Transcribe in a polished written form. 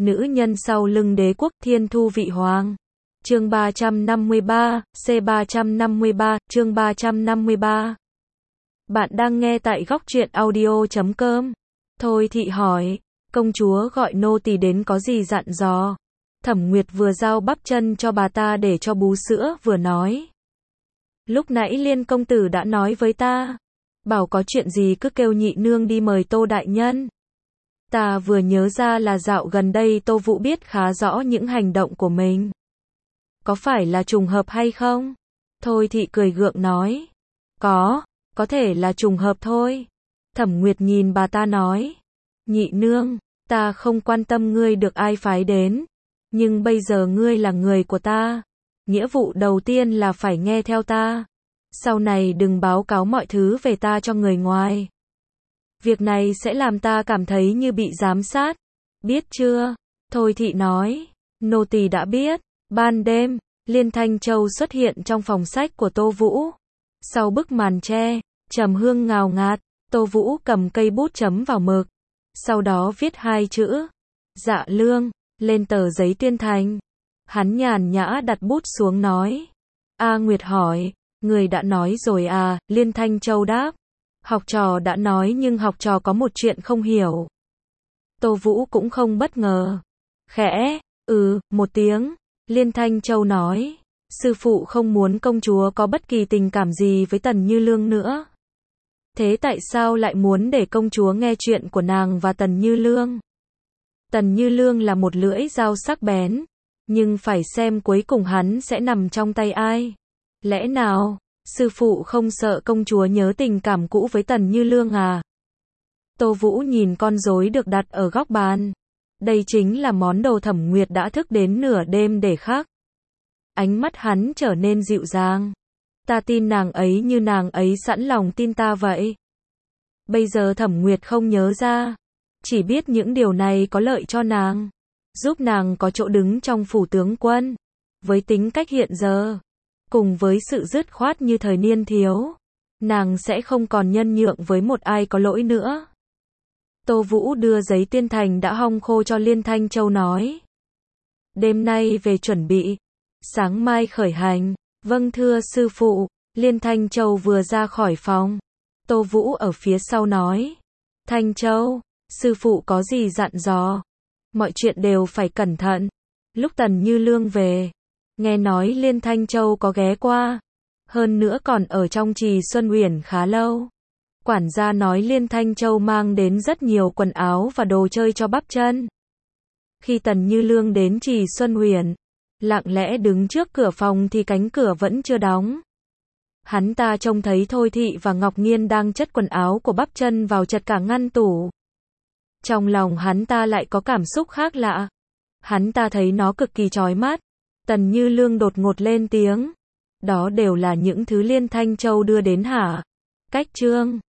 Nữ nhân sau lưng đế quốc thiên thu vị hoàng. Chương 353, C353, chương 353. Bạn đang nghe tại góc truyện audio.com. Thôi thị hỏi, công chúa gọi nô tỳ đến có gì dặn dò? Thẩm Nguyệt vừa giao bắp chân cho bà ta để cho bú sữa vừa nói. Lúc nãy Liên công tử đã nói với ta, bảo có chuyện gì cứ kêu nhị nương đi mời Tô đại nhân. Ta vừa nhớ ra là dạo gần đây Tô Vũ biết khá rõ những hành động của mình. Có phải là trùng hợp hay không? Thôi thị cười gượng nói. Có thể là trùng hợp thôi. Thẩm Nguyệt nhìn bà ta nói. Nhị nương, ta không quan tâm ngươi được ai phái đến. Nhưng bây giờ ngươi là người của ta. Nghĩa vụ đầu tiên là phải nghe theo ta. Sau này đừng báo cáo mọi thứ về ta cho người ngoài. Việc này sẽ làm ta cảm thấy như bị giám sát. Biết chưa? Thôi thị nói. Nô tỳ đã biết. Ban đêm, Liên Thanh Châu xuất hiện trong phòng sách của Tô Vũ. Sau bức màn tre, trầm hương ngào ngạt, Tô Vũ cầm cây bút chấm vào mực. Sau đó viết hai chữ. Dạ lương, lên tờ giấy tuyên thành. Hắn nhàn nhã đặt bút xuống nói. A Nguyệt hỏi, người đã nói rồi à? Liên Thanh Châu đáp. Học trò đã nói nhưng học trò có một chuyện không hiểu. Tô Vũ cũng không bất ngờ. Khẽ, một tiếng. Liên Thanh Châu nói. Sư phụ không muốn công chúa có bất kỳ tình cảm gì với Tần Như Lương nữa. Thế tại sao lại muốn để công chúa nghe chuyện của nàng và Tần Như Lương? Tần Như Lương là một lưỡi dao sắc bén. Nhưng phải xem cuối cùng hắn sẽ nằm trong tay ai. Lẽ nào, sư phụ không sợ công chúa nhớ tình cảm cũ với Tần Như Lương à? Tô Vũ nhìn con rối được đặt ở góc bàn. Đây chính là món đồ Thẩm Nguyệt đã thức đến nửa đêm để khắc. Ánh mắt hắn trở nên dịu dàng. Ta tin nàng ấy như nàng ấy sẵn lòng tin ta vậy. Bây giờ Thẩm Nguyệt không nhớ ra. Chỉ biết những điều này có lợi cho nàng. Giúp nàng có chỗ đứng trong phủ tướng quân. Với tính cách hiện giờ, cùng với sự dứt khoát như thời niên thiếu, nàng sẽ không còn nhân nhượng với một ai có lỗi nữa. Tô Vũ đưa giấy tuyên thành đã hong khô cho Liên Thanh Châu nói. Đêm nay về chuẩn bị. Sáng mai khởi hành. Vâng thưa sư phụ. Liên Thanh Châu vừa ra khỏi phòng. Tô Vũ ở phía sau nói. Thanh Châu, sư phụ có gì dặn dò? Mọi chuyện đều phải cẩn thận. Lúc Tần Như Lương về, nghe nói Liên Thanh Châu có ghé qua. Hơn nữa còn ở trong Trì Xuân Uyển khá lâu. Quản gia nói Liên Thanh Châu mang đến rất nhiều quần áo và đồ chơi cho bắp chân. Khi Tần Như Lương đến Trì Xuân Uyển, lặng lẽ đứng trước cửa phòng thì cánh cửa vẫn chưa đóng. Hắn ta trông thấy Thôi thị và Ngọc Nghiên đang chất quần áo của bắp chân vào chật cả ngăn tủ. Trong lòng hắn ta lại có cảm xúc khác lạ. Hắn ta thấy nó cực kỳ chói mắt. Tần Như Lương đột ngột lên tiếng. Đó đều là những thứ Liên Thanh Châu đưa đến hả? Cách chương